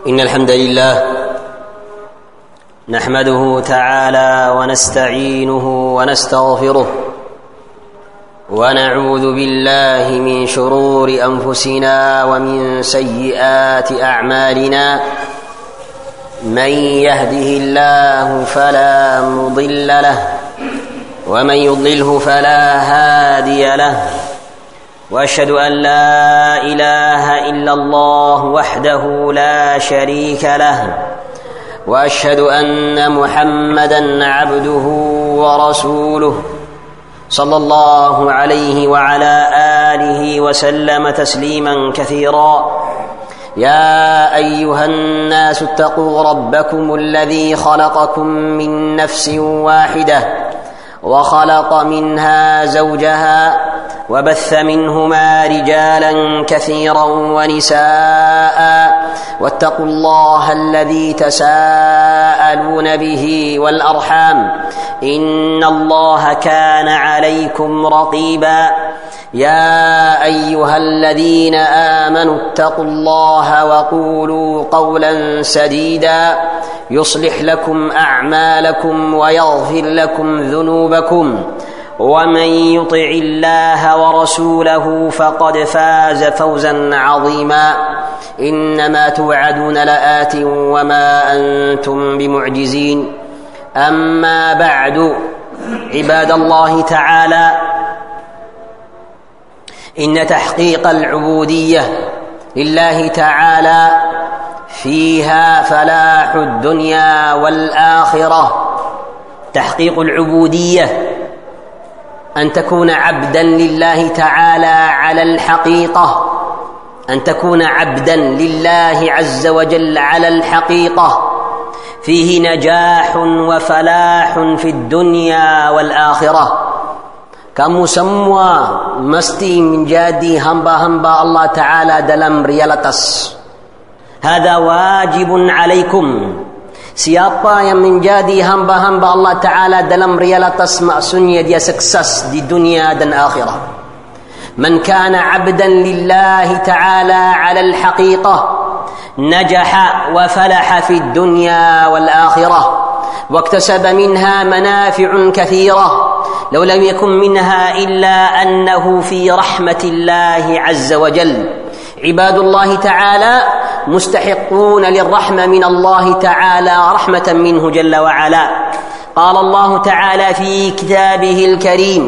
إن الحمد لله نحمده تعالى ونستعينه ونستغفره ونعوذ بالله من شرور أنفسنا ومن سيئات أعمالنا. من يهده الله فلا مضل له ومن يضلله فلا هادي له، وأشهد أن لا إله إلا الله وحده لا شريك له، وأشهد أن محمدًا عبده ورسوله صلى الله عليه وعلى آله وسلم تسليمًا كثيرًا. يا أيها الناس اتقوا ربكم الذي خلقكم من نفس واحدة وخلق منها زوجها وبث منهما رجالا كثيرا ونساء، واتقوا الله الذي تساءلون به والأرحام إن الله كان عليكم رقيبا. يا أيها الذين آمنوا اتقوا الله وقولوا قولا سديدا يصلح لكم أعمالكم ويغفر لكم ذنوبكم، ومن يطع الله ورسوله فقد فاز فوزا عظيما. إنما توعدون لآت وما أنتم بمعجزين. أما بعد، عباد الله تعالى، إن تحقيق العبودية لله تعالى فيها فلاح الدنيا والآخرة. تحقيق العبودية أن تكون عبدا لله تعالى على الحقيقة، أن تكون عبدا لله عز وجل على الحقيقة، فيه نجاح وفلاح في الدنيا والآخرة. Kamu semua mesti menjadi hamba-hamba Allah Ta'ala dalam realitas. Hada wajibun alaikum. Siapa yang menjadi hamba-hamba Allah Ta'ala dalam realitas, maksudnya dia sukses di dunia dan akhirat. Man kana abdan lillahi ta'ala ala al-haqiqah najaha wa falaha fi dunya wal akhirah واكتسب منها منافع كثيرة لو لم يكن منها إلا أنه في رحمة الله عز وجل. عباد الله تعالى مستحقون للرحمة من الله تعالى رحمة منه جل وعلا. قال الله تعالى في كتابه الكريم: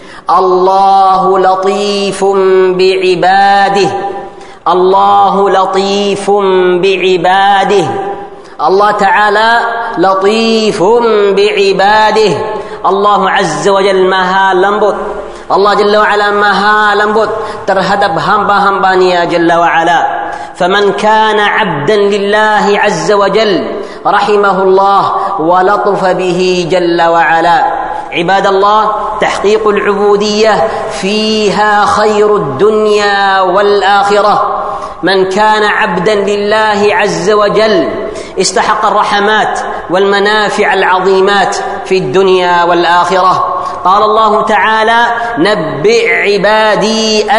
الله لطيف بعباده، الله لطيف بعباده. Allah Ta'ala latifun bi'ibadah. Allah Azza wa Jalla maha lembut. Allah Jalla wa Ala maha lembut terhadap hamba-hambanya Jalla wa Ala. Faman kana 'abdan lillahi Azza wa Jalla rahimahullah wa latafa bihi Jalla wa Ala. عباد الله، تحقيق العبودية فيها خير الدنيا والآخرة. من كان عبدا لله عز وجل استحق الرحمات والمنافع العظيمات في الدنيا والآخرة. قال الله تعالى: نبئ عبادي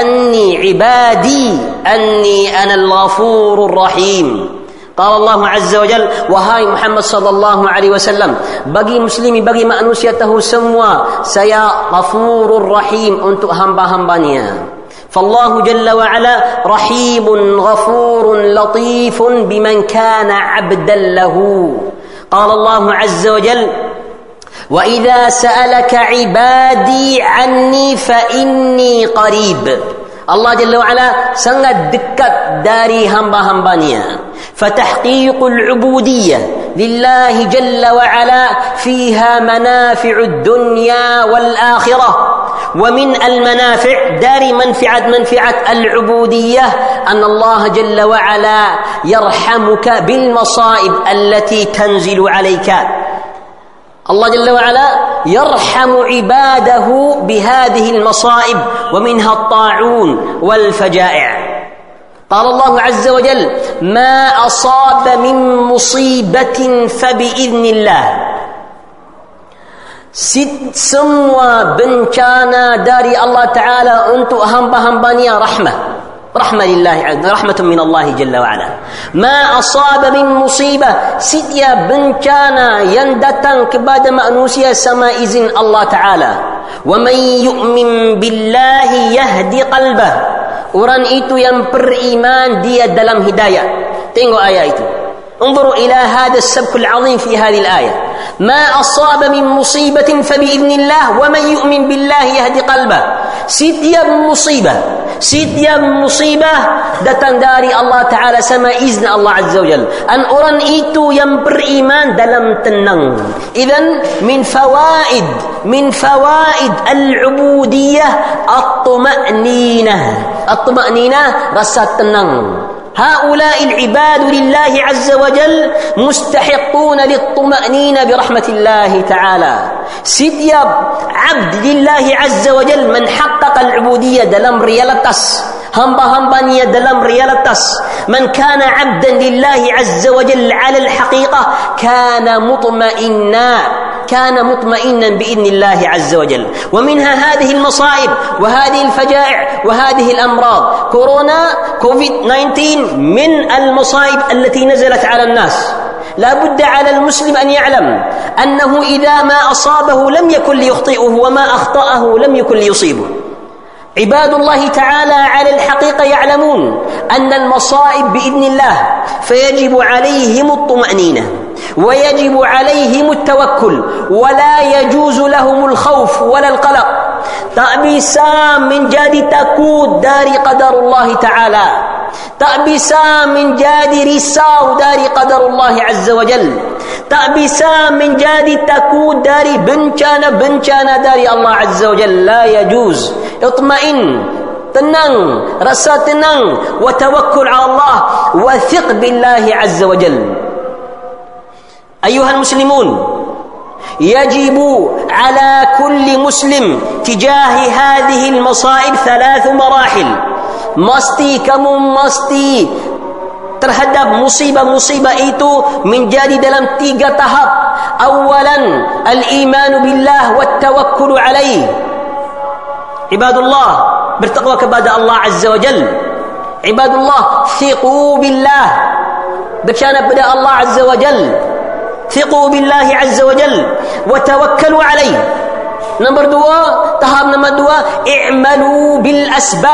أني أنا الغفور الرحيم. قال الله عز وجل: wahai Muhammad sallallahu alaihi wasallam, bagi muslimi, bagi manusia tahu semua saya Ghafurur Rahim untuk hamba-hambanya. فالله جل وعلا رحيم غفور لطيف بمن كان عبدا له. قال الله عز وجل: وإذا سألك عبادي عني فإني قريب. Allah Jalla wa'ala sangat dekat dari hamba-hambanya. فتحقيق العبودية لله جل وعلا فيها منافع الدنيا والآخرة. ومن المنافع دار منفعة العبودية أن الله جل وعلا يرحمك بالمصائب التي تنزل عليك. الله جل وعلا يرحم عباده بهذه المصائب ومنها الطاعون والفجائع. قال الله عز وجل: ما أصاب من مصيبة فبإذن الله. Semua bencana dari Allah Ta'ala untuk hamba-hambanya rahmah. رحمة من الله جل وعلا. ما أصاب من مصيبة, setiap bencana yang datang kepada manusia sama izin Allah Ta'ala. وَمَنْ يُؤْمِنْ بِاللَّهِ يَهْدِ قَلْبَهِ, orang itu yang beriman dia dalam hidayah. Tengok ayat itu. انظروا إلى هذا السبك العظيم في هذه الآية. ما أصاب من مصيبة فبإذن الله ومن يؤمن بالله يهدي قلبه. setiap musibah datang dari Allah Ta'ala sama izin Allah Azza wa Jal. Dan orang itu yang beriman dalam tenang. Idzan min fawaid al-ubudiyah at-tuma'ninah, rasa tenang. هؤلاء العباد لله عز وجل مستحقون للطمأنينة برحمة الله تعالى. setiap abd lillahi azza wa jal menhaqqaq al-ubudiyah dalam realitas, hamba-hambanya dalam realitas. Man kana abdan lillahi azza wa jal ala al-haqiqah kana مطمئنا بإذن الله عز وجل. ومنها هذه المصائب وهذه الفجائع وهذه الأمراض. كورونا كوفيد-19 من المصائب التي نزلت على الناس. لا بد على المسلم أن يعلم أنه إذا ما أصابه لم يكن ليخطئه وما أخطأه لم يكن ليصيبه. عباد الله تعالى على الحقيقة يعلمون أن المصائب بإذن الله، فيجب عليهم الطمأنينة ويجب عليهم التوكل ولا يجوز لهم الخوف ولا القلق. Tak bisa menjadi takut dari qadar Allah Ta'ala, tak bisa menjadi risau dari qadar Allah Azza wa Jal, tak bisa menjadi takut dari bencana-bencana dari Allah Azza wa Jal. La yajuz. Itma'in, tenang, rasa tenang, wa tawakkul ala Allah, wa thiq billahi Azza wa Jal. Ayuhal muslimun, يجب على كل مسلم تجاه هذه المصائب 3 مراحل. mesti terhadap musibah-musibah itu menjadi dalam 3 tahap. Awalan, al-iman billah wa tawakkul alaih. Ibadullah, bertakwa kepada Allah Azza wa Jal. Ibadullah, thiqu billah, bersyana pada Allah Azza wa Jal. ثقوا بالله عز وجل وتوكلوا عليه. Nombor 2, tahap nombor 2, i'malu bil asbab.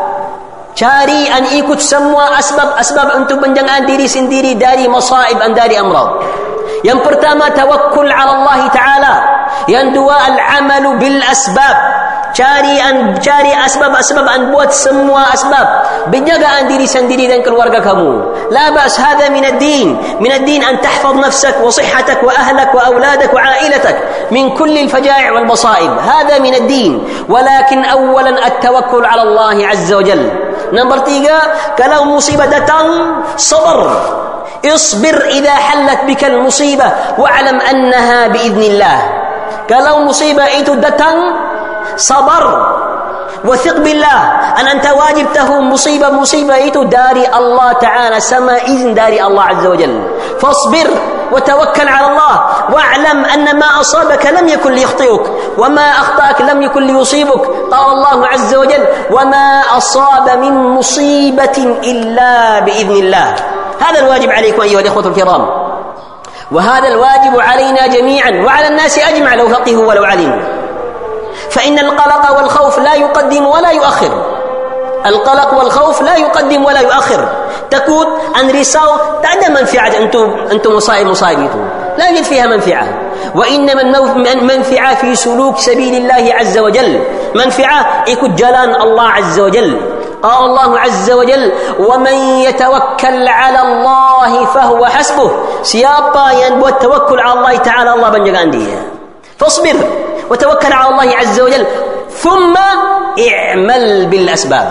Cari dan ikut semua asbab untuk menjaga diri sendiri dari masaib dan dari amrad. Yang pertama, tawakkul ala Allah Ta'ala. Yang 2, al-amalu bil asbab. Cari asbab dan buat semua asbab. Penjagaan diri sendiri dan keluarga kamu. La ba's, hadha min ad-din. Min ad-din an tahfaz nafsak wa sihhatak wa ahlak wa awladak wa ailatak min kulli al-faja'i' wal masaib. Hadha min ad-din. Walakin awalan at-tawakkul ala Allah Azza wa Jalla. Nombor 3, kalau musibah datang, sabar. اصبر إذا حلت بك المصيبة واعلم أنها بإذن الله. Kalau musibah itu datang, sabar, wathiq billah, anta wajib tahu musibah itu dari Allah Ta'ala sama izin dari Allah Azza wa Jalla. Fasbir وتوكل على الله واعلم أن ما أصابك لم يكن ليخطئك وما أخطأك لم يكن ليصيبك. قال الله عز وجل وما أصاب من مصيبة إلا بإذن الله. هذا الواجب عليكم أيها الإخوة الكرام، وهذا الواجب علينا جميعا وعلى الناس أجمع لو فقهوا ولو علموا. فإن القلق والخوف لا يقدم ولا يؤخر. القلق والخوف لا يقدم ولا يؤخر. تكون أن رساو تعد منفعة أنتم مصائب itu لا يوجد فيها منفعة، وإنما المنفعة في سلوك سبيل الله عز وجل. منفعة ikut jalan Allah عز وجل. قال الله عز وجل ومن يتوكل على الله فهو حسبه. Siapa yang buat tawakkul ala Allah Ta'ala, Allah menjaga dia. فاصبر وتوكل على الله عز وجل ثم اعمل بالأسباب.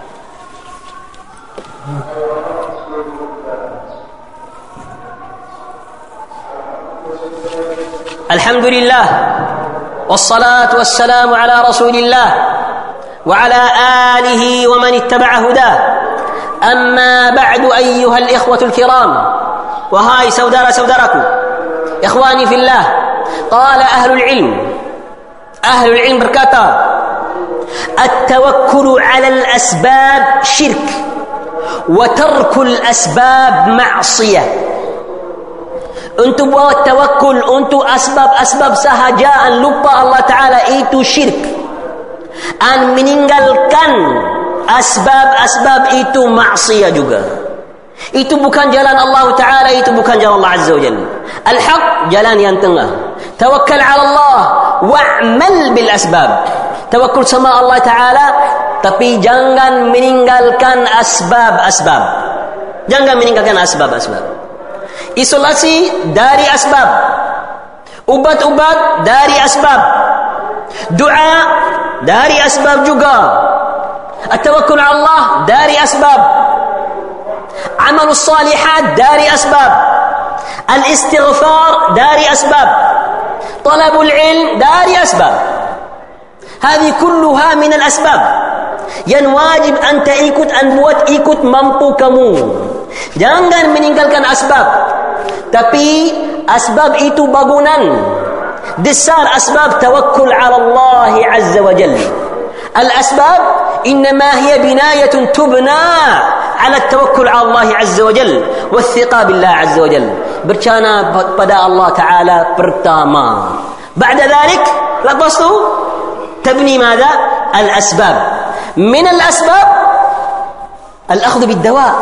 الحمد لله والصلاة والسلام على رسول الله وعلى آله ومن اتبع هداه. أما بعد أيها الإخوة الكرام، وهاي سوداركم إخواني في الله. قال أهل العلم berkata التوكل على الأسباب شرك وترك الأسباب معصية. Untuk buat tawakul untuk asbab-asbab sahaja, an lupa Allah Ta'ala, itu syirik. An meninggalkan asbab-asbab itu maksiyah juga. Itu bukan jalan Allah Ta'ala, itu bukan jalan Allah Azza wa Jalla. Al-haq, jalan yang tengah. Tawakkal ala Allah wa'mal bil asbab. Tawakkul sama Allah Ta'ala, tapi jangan meninggalkan asbab-asbab. Jangan meninggalkan asbab-asbab. Isolasi dari asbab, ubat-ubat dari asbab, doa dari asbab juga, at-tawakkul ala Allah dari asbab, amalus salihat dari asbab, al-istighfar dari asbab, talabul ilm dari asbab. Hadi kulluha min al-asbab yang wajib anda ikut mampu kamu. Jangan meninggalkan asbab, tapi asbab itu bangunan dasar asbab tawakkul ala Allah Azza wa Jalla. Al-asbab innama hiya binayatun tubna ala tawakkul ala Allah Azza wa Jalla wa thiqa billah Azza wa Jalla. Bercana pada Allah Ta'ala pertama. Ba'da dhalik, lepas tu تبني ماذا؟ الأسباب. من الأسباب الأخذ بالدواء.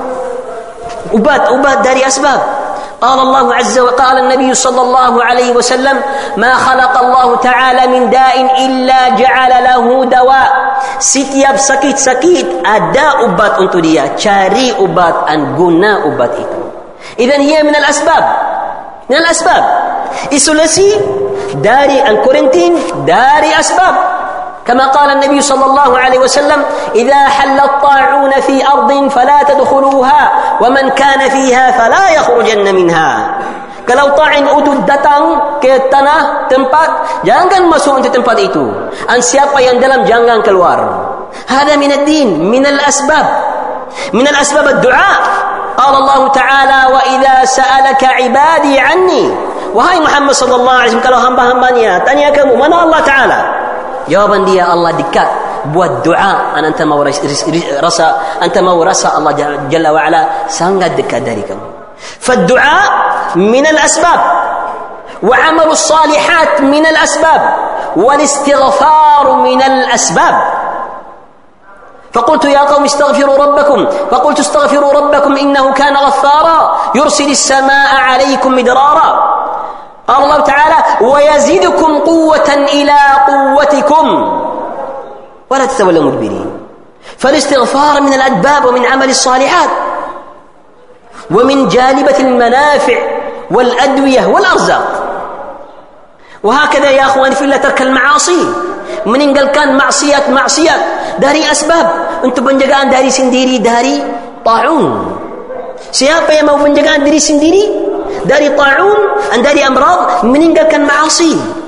أباد dari أسباب. قال الله عز وجل، قال النبي صلى الله عليه وسلم: ما خلق الله تعالى من داء إلا جعل له دواء. Setiap sakit-sakit ada ubat untuk dia. Cari ubat dan guna ubat itu. إذن هي من الأسباب. من الأسباب. Isolasi dari الكورنتين dari أسباب. كما قال النبي صلى الله عليه وسلم: إذا حل الطاعون في أرض فلا تدخلوها ومن كان فيها فلا يخرجن منها. Kalau ta'in udud datang ke tanah tempat, jangan masuk ke tempat itu. Dan siapa yang dalam jangan keluar. هذا من الدين، من الأسباب. من الأسباب الدعاء. قال الله تعالى: وإذا سألك عبادي عني. Wahai Muhammad sallallahu alaihi wasallam, kalau hamba-hambanya tanya kamu mana Allah Ta'ala, jawaban dia, Allah dekat. Buat doa, anta mau rasa Allah Jalla wa Ala sangat dekat dari kamu. Fad-du'a min al-asbab, wa 'amalu salihat min al-asbab, wal istighfar min al-asbab. فقلت يا قوم استغفروا ربكم فقلت استغفروا ربكم إنه كان غفارا يرسل السماء عليكم مدرارا. قال الله تعالى: ويزيدكم قوة إلى قوتكم ولا تتولوا مدبرين. فالاستغفار من الأدباب ومن عمل الصالحات ومن جالبة المنافع والأدوية والأرزاق. وهكذا يا أخواني في الله ترك المعاصي، meninggalkan maksiat dari asbab untuk penjagaan diri sendiri dari ta'un. Siapa yang mau penjagaan diri sendiri dari ta'un dan dari amrad, meninggalkan maasi.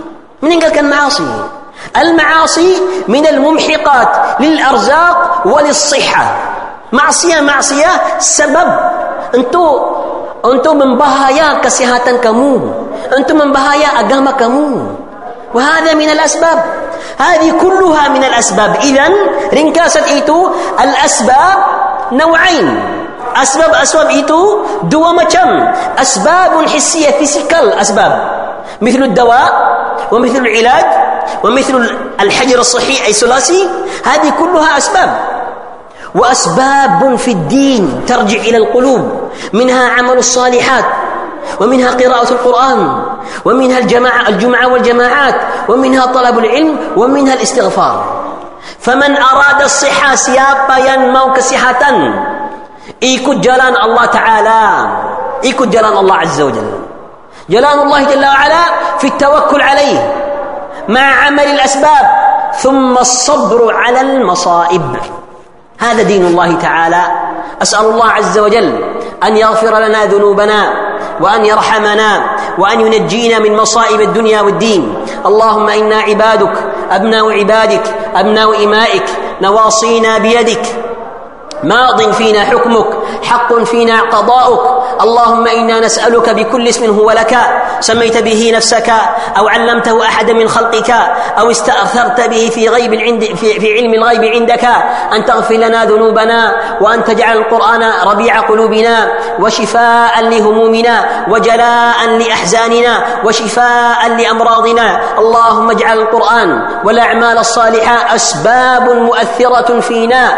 Al-maasi min al-mumhiqat lil-arzaq wa lis-sihah. Maksiat sebab untuk membahaya kesihatan kamu, untuk membahaya agama kamu. وهذا من الأسباب. هذه كلها من الأسباب. إذن ringkasan itu, الأسباب نوعين. أسباب itu dua macam. أسباب حسية physical أسباب مثل الدواء ومثل العلاج ومثل الحجر الصحي isolasi. هذه كلها أسباب. وأسباب في الدين ترجع إلى القلوب، منها عمل الصالحات، ومنها قراءة القرآن، ومنها الجمعة والجماعات، ومنها طلب العلم، ومنها الاستغفار. فمن أراد الصحة، siapa yang mau kesihatan, ikut jalan Allah Ta'ala, ikut jalan Allah Azza wa Jalla. Jalan Allah Jalla wa Ala في التوكل عليه مع عمل الأسباب ثم الصبر على المصائب. هذا دين الله تعالى. أسأل الله عز وجل أن يغفر لنا ذنوبنا وأن يرحمنا وأن ينجينا من مصائب الدنيا والدين. اللهم إنا عبادك، أبناء عبادك، أبناء إمائك، نواصينا بيدك، ماض فينا حكمك، حق فينا قضاؤك. اللهم إنا نسألك بكل اسم هو لك سميت به نفسك أو علمته أحدا من خلقك أو استأثرت به في علم الغيب عندك أن تغفر لنا ذنوبنا، وأن تجعل القرآن ربيع قلوبنا وشفاء لهمومنا وجلاء لأحزاننا وشفاء لأمراضنا. اللهم اجعل القرآن والأعمال الصالحة أسباب مؤثرة فينا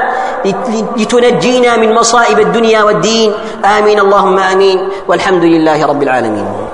لتنجينا من مصائب الدنيا والدين. آمين اللهم آمين، والحمد لله رب العالمين.